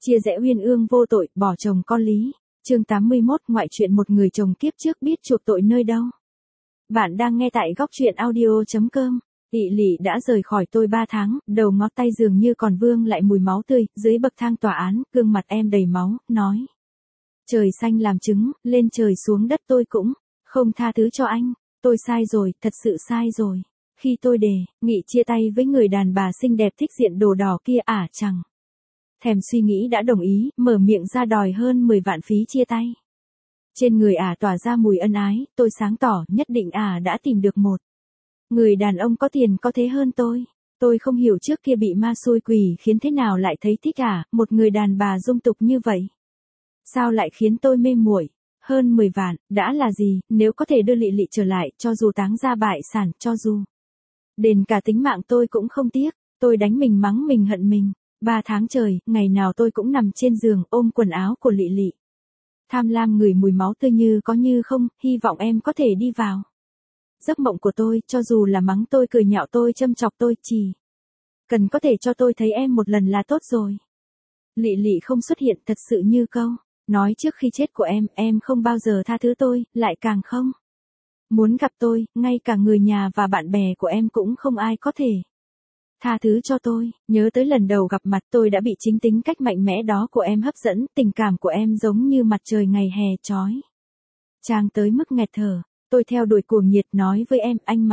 Chia rẽ uyên ương vô tội, bỏ chồng con lý. Chương 81, ngoại truyện một người chồng kiếp trước biết chuộc tội nơi đâu. Bạn đang nghe tại góc truyện audio.com. Ị Lị đã rời khỏi tôi 3 tháng, đầu ngón tay dường như còn vương lại mùi máu tươi, dưới bậc thang tòa án, gương mặt em đầy máu, nói. Trời xanh làm chứng, lên trời xuống đất tôi cũng không tha thứ cho anh. Tôi sai rồi, thật sự sai rồi. Khi tôi đề nghị chia tay với người đàn bà xinh đẹp thích diện đồ đỏ kia chẳng thèm suy nghĩ đã đồng ý, mở miệng ra đòi hơn 10 vạn phí chia tay. Trên người tỏa ra mùi ân ái, tôi sáng tỏ, nhất định đã tìm được một người đàn ông có tiền có thế hơn tôi. Tôi không hiểu trước kia bị ma xui quỷ khiến thế nào lại thấy thích một người đàn bà dung tục như vậy. Sao lại khiến tôi mê muội? Hơn 10 vạn, đã là gì, nếu có thể đưa Lị Lị trở lại, cho dù táng ra bại sản, cho dù đền cả tính mạng tôi cũng không tiếc. Tôi đánh mình mắng mình hận mình. 3 tháng trời, ngày nào tôi cũng nằm trên giường ôm quần áo của Lị Lị. Tham lam ngửi mùi máu tươi như có như không, hy vọng em có thể đi vào giấc mộng của tôi, cho dù là mắng tôi, cười nhạo tôi, châm chọc tôi, chỉ cần có thể cho tôi thấy em một lần là tốt rồi. Lị Lị không xuất hiện, thật sự như câu nói trước khi chết của em không bao giờ tha thứ tôi, lại càng không muốn gặp tôi, ngay cả người nhà và bạn bè của em cũng không ai có thể tha thứ cho tôi. Nhớ tới lần đầu gặp mặt, tôi đã bị chính tính cách mạnh mẽ đó của em hấp dẫn, tình cảm của em giống như mặt trời ngày hè chói chang tới mức nghẹt thở. Tôi theo đuổi cuồng nhiệt nói với em, anh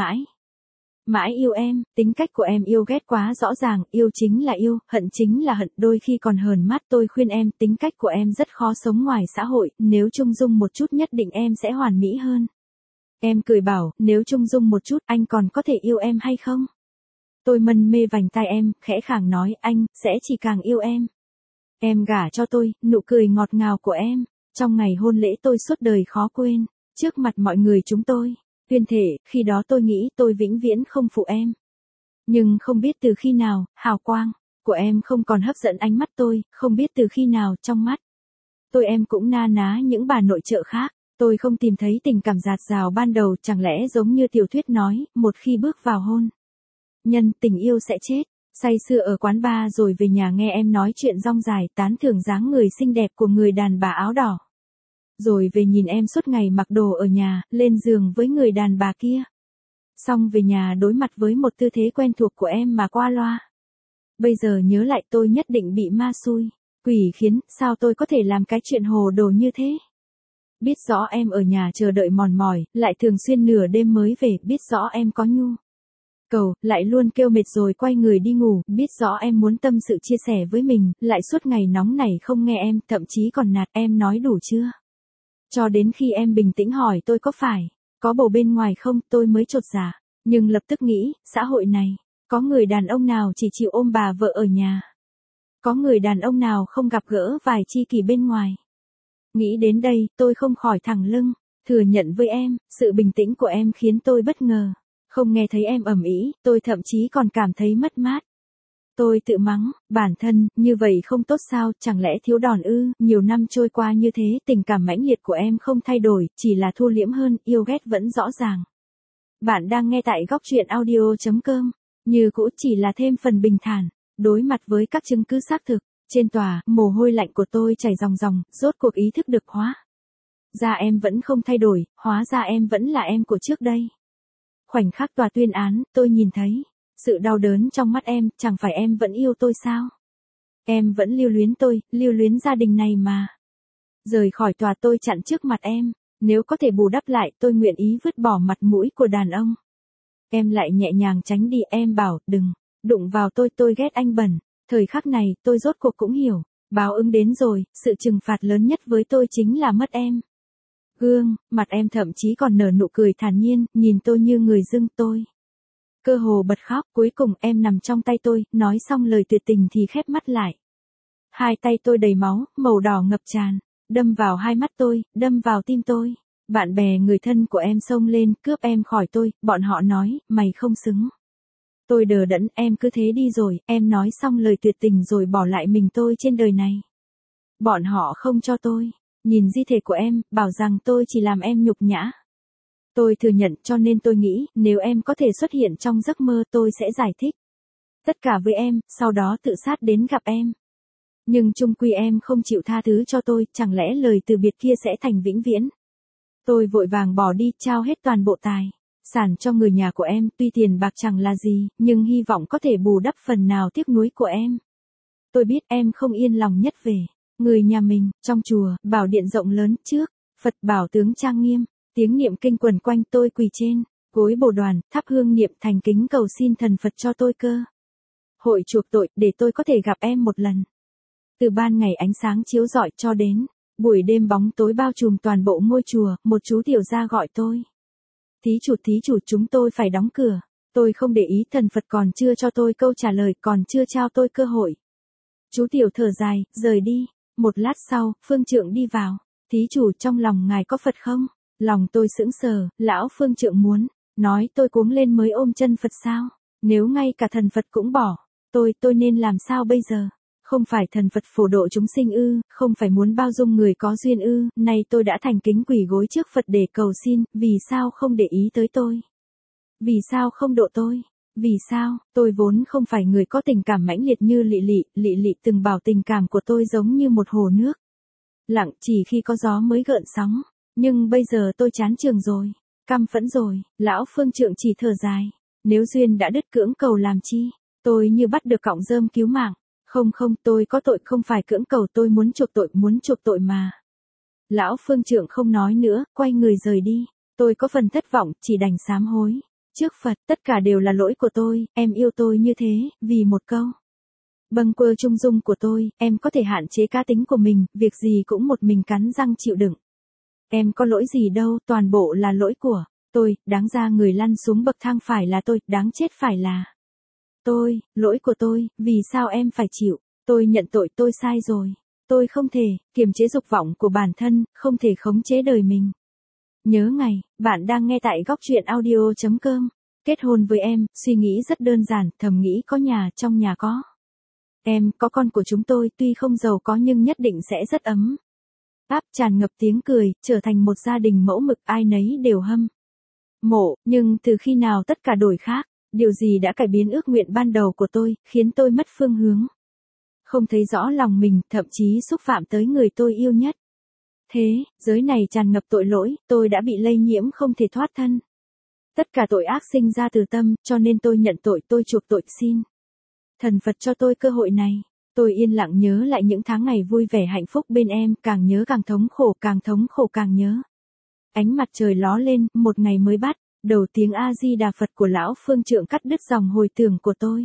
mãi yêu em. Tính cách của em yêu ghét quá rõ ràng, yêu chính là yêu, hận chính là hận, đôi khi còn hờn mắt. Tôi khuyên em, tính cách của em rất khó sống ngoài xã hội, nếu trung dung một chút nhất định em sẽ hoàn mỹ hơn. Em cười bảo, nếu trung dung một chút, anh còn có thể yêu em hay không? Tôi mân mê vành tai em, khẽ khàng nói, anh sẽ chỉ càng yêu em. Em gả cho tôi, nụ cười ngọt ngào của em. Trong ngày hôn lễ tôi suốt đời khó quên. Trước mặt mọi người chúng tôi tuyên thệ, khi đó tôi nghĩ tôi vĩnh viễn không phụ em. Nhưng không biết từ khi nào, hào quang của em không còn hấp dẫn ánh mắt tôi, không biết từ khi nào trong mắt tôi em cũng na ná những bà nội trợ khác. Tôi không tìm thấy tình cảm dạt dào ban đầu, chẳng lẽ giống như tiểu thuyết nói, một khi bước vào hôn nhân, tình yêu sẽ chết. Say sưa ở quán bar rồi về nhà nghe em nói chuyện rong dài, tán thưởng dáng người xinh đẹp của người đàn bà áo đỏ. Rồi về nhìn em suốt ngày mặc đồ ở nhà, lên giường với người đàn bà kia. Xong về nhà đối mặt với một tư thế quen thuộc của em mà qua loa. Bây giờ nhớ lại tôi nhất định bị ma xui quỷ khiến, sao tôi có thể làm cái chuyện hồ đồ như thế? Biết rõ em ở nhà chờ đợi mòn mỏi, lại thường xuyên nửa đêm mới về, biết rõ em có nhu cầu, lại luôn kêu mệt rồi quay người đi ngủ, biết rõ em muốn tâm sự chia sẻ với mình, lại suốt ngày nóng nảy không nghe em, thậm chí còn nạt em nói đủ chưa? Cho đến khi em bình tĩnh hỏi tôi có phải có bầu bên ngoài không, tôi mới chột dạ. Nhưng lập tức nghĩ, xã hội này, có người đàn ông nào chỉ chịu ôm bà vợ ở nhà? Có người đàn ông nào không gặp gỡ vài tri kỷ bên ngoài? Nghĩ đến đây, tôi không khỏi thẳng lưng, thừa nhận với em, sự bình tĩnh của em khiến tôi bất ngờ. Không nghe thấy em ầm ĩ, tôi thậm chí còn cảm thấy mất mát. Tôi tự mắng, bản thân, như vậy không tốt sao, chẳng lẽ thiếu đòn ư? Nhiều năm trôi qua như thế, tình cảm mãnh liệt của em không thay đổi, chỉ là thu liễm hơn, yêu ghét vẫn rõ ràng. Bạn đang nghe tại góc truyện audio.com. Như cũ chỉ là thêm phần bình thản, đối mặt với các chứng cứ xác thực. Trên tòa, mồ hôi lạnh của tôi chảy ròng ròng, rốt cuộc ý thức được hóa ra em vẫn không thay đổi, hóa ra em vẫn là em của trước đây. Khoảnh khắc tòa tuyên án, tôi nhìn thấy sự đau đớn trong mắt em, chẳng phải em vẫn yêu tôi sao? Em vẫn lưu luyến tôi, lưu luyến gia đình này mà. Rời khỏi tòa tôi chặn trước mặt em, nếu có thể bù đắp lại tôi nguyện ý vứt bỏ mặt mũi của đàn ông. Em lại nhẹ nhàng tránh đi, em bảo, đừng đụng vào tôi ghét anh bẩn. Thời khắc này, tôi rốt cuộc cũng hiểu, báo ứng đến rồi, sự trừng phạt lớn nhất với tôi chính là mất em. Gương, mặt em thậm chí còn nở nụ cười thản nhiên, nhìn tôi như người dưng tôi. Cơ hồ bật khóc, cuối cùng em nằm trong tay tôi, nói xong lời tuyệt tình thì khép mắt lại. Hai tay tôi đầy máu, màu đỏ ngập tràn, đâm vào hai mắt tôi, đâm vào tim tôi. Bạn bè người thân của em xông lên, cướp em khỏi tôi, bọn họ nói, mày không xứng. Tôi đờ đẫn, em cứ thế đi rồi, em nói xong lời tuyệt tình rồi bỏ lại mình tôi trên đời này. Bọn họ không cho tôi nhìn di thể của em, bảo rằng tôi chỉ làm em nhục nhã. Tôi thừa nhận, cho nên tôi nghĩ, nếu em có thể xuất hiện trong giấc mơ tôi sẽ giải thích tất cả với em, sau đó tự sát đến gặp em. Nhưng chung quy em không chịu tha thứ cho tôi, chẳng lẽ lời từ biệt kia sẽ thành vĩnh viễn. Tôi vội vàng bỏ đi, trao hết toàn bộ tài sản cho người nhà của em, tuy tiền bạc chẳng là gì, nhưng hy vọng có thể bù đắp phần nào tiếc nuối của em. Tôi biết em không yên lòng nhất về người nhà mình. Trong chùa, bảo điện rộng lớn trước, Phật bảo tướng trang nghiêm, tiếng niệm kinh quần quanh, tôi quỳ trên gối bồ đoàn, thắp hương niệm thành kính cầu xin thần Phật cho tôi cơ hội chuộc tội, để tôi có thể gặp em một lần. Từ ban ngày ánh sáng chiếu rọi cho đến buổi đêm bóng tối bao trùm toàn bộ ngôi chùa, một chú tiểu gia gọi tôi. Thí chủ, chúng tôi phải đóng cửa. Tôi không để ý, thần Phật còn chưa cho tôi câu trả lời, còn chưa trao tôi cơ hội. Chú tiểu thở dài, rời đi. Một lát sau, phương trượng đi vào. Thí chủ, trong lòng ngài có Phật không? Lòng tôi sững sờ, lão phương trượng muốn nói tôi cuống lên mới ôm chân Phật sao? Nếu ngay cả thần Phật cũng bỏ tôi nên làm sao bây giờ? Không phải thần Phật phổ độ chúng sinh ư, không phải muốn bao dung người có duyên ư, nay tôi đã thành kính quỳ gối trước Phật để cầu xin, vì sao không để ý tới tôi? Vì sao không độ tôi? Vì sao, tôi vốn không phải người có tình cảm mãnh liệt như Lị Lị từng bảo tình cảm của tôi giống như một hồ nước. Lặng chỉ khi có gió mới gợn sóng, nhưng bây giờ tôi chán trường rồi, căm phẫn rồi, lão phương trượng chỉ thở dài. Nếu duyên đã đứt cưỡng cầu làm chi? Tôi như bắt được cọng rơm cứu mạng. Không, tôi có tội không phải cưỡng cầu, tôi muốn chuộc tội mà. Lão phương trượng không nói nữa, quay người rời đi. Tôi có phần thất vọng, chỉ đành sám hối. Trước Phật, tất cả đều là lỗi của tôi, em yêu tôi như thế, vì một câu bâng quơ trung dung của tôi, em có thể hạn chế cá tính của mình, việc gì cũng một mình cắn răng chịu đựng. Em có lỗi gì đâu, toàn bộ là lỗi của tôi, đáng ra người lăn xuống bậc thang phải là tôi, đáng chết phải là tôi, lỗi của tôi, vì sao em phải chịu? Tôi nhận tội, tôi sai rồi. Tôi không thể kiềm chế dục vọng của bản thân, không thể khống chế đời mình. Nhớ ngày, bạn đang nghe tại góc truyện audio.com. Kết hôn với em, suy nghĩ rất đơn giản, thầm nghĩ có nhà, trong nhà có em, có con của chúng tôi, tuy không giàu có nhưng nhất định sẽ rất ấm áp, tràn ngập tiếng cười, trở thành một gia đình mẫu mực, ai nấy đều hâm mộ, nhưng từ khi nào tất cả đổi khác? Điều gì đã cải biến ước nguyện ban đầu của tôi, khiến tôi mất phương hướng? Không thấy rõ lòng mình, thậm chí xúc phạm tới người tôi yêu nhất. Thế, giới này tràn ngập tội lỗi, tôi đã bị lây nhiễm không thể thoát thân. Tất cả tội ác sinh ra từ tâm, cho nên tôi nhận tội, tôi chuộc tội, xin thần Phật cho tôi cơ hội này. Tôi yên lặng nhớ lại những tháng ngày vui vẻ hạnh phúc bên em, càng nhớ càng thống khổ càng nhớ. Ánh mặt trời ló lên, một ngày mới bắt đầu tiếng A-di-đà Phật của lão phương trượng cắt đứt dòng hồi tưởng của tôi.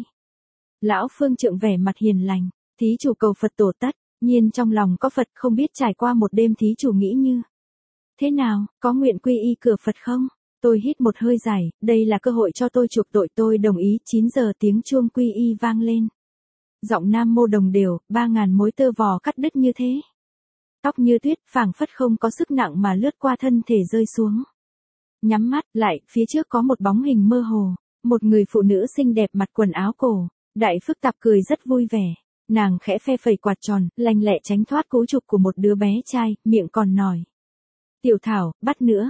Lão phương trượng vẻ mặt hiền lành, thí chủ cầu Phật tổ tất nhiên trong lòng có Phật, không biết trải qua một đêm thí chủ nghĩ như thế nào, có nguyện quy y cửa Phật không? Tôi hít một hơi dài, đây là cơ hội cho tôi chuộc tội, tôi đồng ý. 9 giờ tiếng chuông quy y vang lên. Giọng nam mô đồng đều, 3.000 mối tơ vò cắt đứt như thế. Tóc như tuyết, phảng phất không có sức nặng mà lướt qua thân thể rơi xuống. Nhắm mắt lại, phía trước có một bóng hình mơ hồ, một người phụ nữ xinh đẹp mặc quần áo cổ, đại phức tạp cười rất vui vẻ. Nàng khẽ phe phẩy quạt tròn, lanh lẹ tránh thoát cú chụp của một đứa bé trai, miệng còn nói: Tiểu Thảo, bắt nữa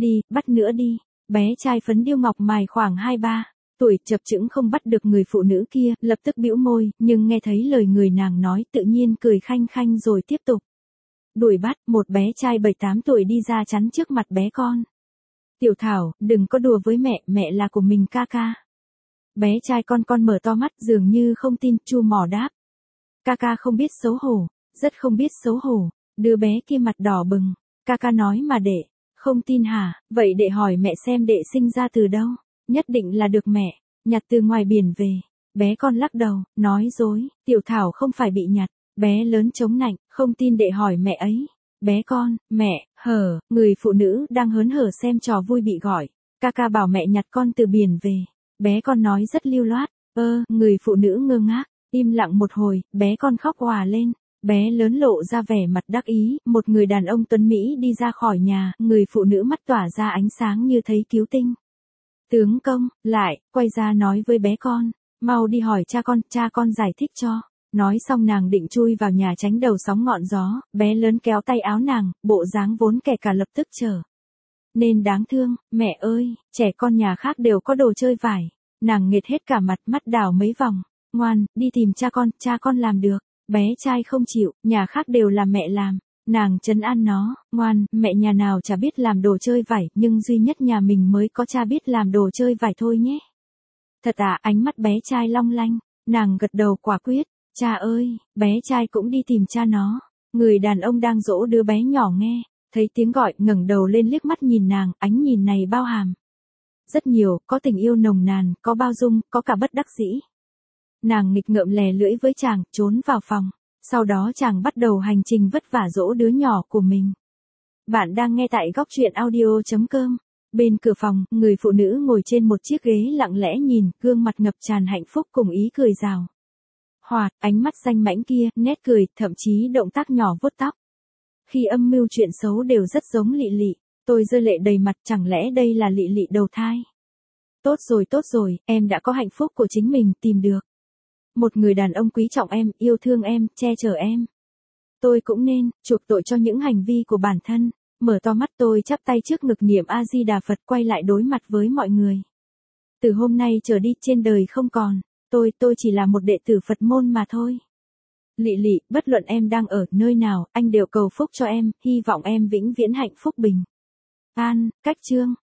đi. Bé trai phấn điêu ngọc mài khoảng 2-3 tuổi chập chững không bắt được người phụ nữ kia, lập tức bĩu môi, nhưng nghe thấy lời người nàng nói tự nhiên cười khanh khanh rồi tiếp tục đuổi bắt. Một bé trai 7-8 tuổi đi ra chắn trước mặt bé con. Tiểu Thảo, đừng có đùa với mẹ là của mình ca ca. Bé trai con mở to mắt dường như không tin, chu mỏ đáp. Ca ca không biết xấu hổ, rất không biết xấu hổ. Đứa bé kia mặt đỏ bừng. Ca ca nói mà đệ không tin hả? Vậy đệ hỏi mẹ xem đệ sinh ra từ đâu? Nhất định là được mẹ nhặt từ ngoài biển về. Bé con lắc đầu, nói dối. Tiểu Thảo không phải bị nhặt. Bé lớn chống nạnh, không tin đệ hỏi mẹ ấy. Bé con, mẹ, người phụ nữ đang hớn hở xem trò vui bị gọi. Ca ca bảo mẹ nhặt con từ biển về. Bé con nói rất lưu loát. Người phụ nữ ngơ ngác, im lặng một hồi, bé con khóc òa lên. Bé lớn lộ ra vẻ mặt đắc ý, một người đàn ông tuấn Mỹ đi ra khỏi nhà, người phụ nữ mắt tỏa ra ánh sáng như thấy cứu tinh. Tướng công, lại, quay ra nói với bé con, mau đi hỏi cha con giải thích cho. Nói xong nàng định chui vào nhà tránh đầu sóng ngọn gió, bé lớn kéo tay áo nàng, bộ dáng vốn kẻ cả lập tức trở nên đáng thương. Mẹ ơi, trẻ con nhà khác đều có đồ chơi vải. Nàng nghệt hết cả mặt, mắt đảo mấy vòng. Ngoan, đi tìm cha con làm được. Bé trai không chịu, nhà khác đều là mẹ làm. Nàng trấn an nó, ngoan, mẹ nhà nào chả biết làm đồ chơi vải, nhưng duy nhất nhà mình mới có cha biết làm đồ chơi vải thôi nhé. Thật à, ánh mắt bé trai long lanh, nàng gật đầu quả quyết, cha ơi, bé trai cũng đi tìm cha nó. Người đàn ông đang dỗ đứa bé nhỏ nghe, thấy tiếng gọi ngẩng đầu lên liếc mắt nhìn nàng, ánh nhìn này bao hàm. Rất nhiều, có tình yêu nồng nàn, có bao dung, có cả bất đắc dĩ. Nàng nghịch ngợm lè lưỡi với chàng, trốn vào phòng. Sau đó chàng bắt đầu hành trình vất vả dỗ đứa nhỏ của mình. Bạn đang nghe tại góc truyện audio.com. Bên cửa phòng, người phụ nữ ngồi trên một chiếc ghế lặng lẽ nhìn, gương mặt ngập tràn hạnh phúc cùng ý cười rào hoạt, ánh mắt danh mãnh kia, nét cười, thậm chí động tác nhỏ vuốt tóc. Khi âm mưu chuyện xấu đều rất giống Lị Lị, tôi rơi lệ đầy mặt, chẳng lẽ đây là Lị Lị đầu thai? Tốt rồi, em đã có hạnh phúc của chính mình, tìm được một người đàn ông quý trọng em, yêu thương em, che chở em. Tôi cũng nên chuộc tội cho những hành vi của bản thân. Mở to mắt tôi chắp tay trước ngực niệm A Di Đà Phật, quay lại đối mặt với mọi người. Từ hôm nay trở đi trên đời không còn, tôi chỉ là một đệ tử Phật môn mà thôi. Lị Lị, bất luận em đang ở nơi nào, anh đều cầu phúc cho em, hy vọng em vĩnh viễn hạnh phúc bình an. Cách chương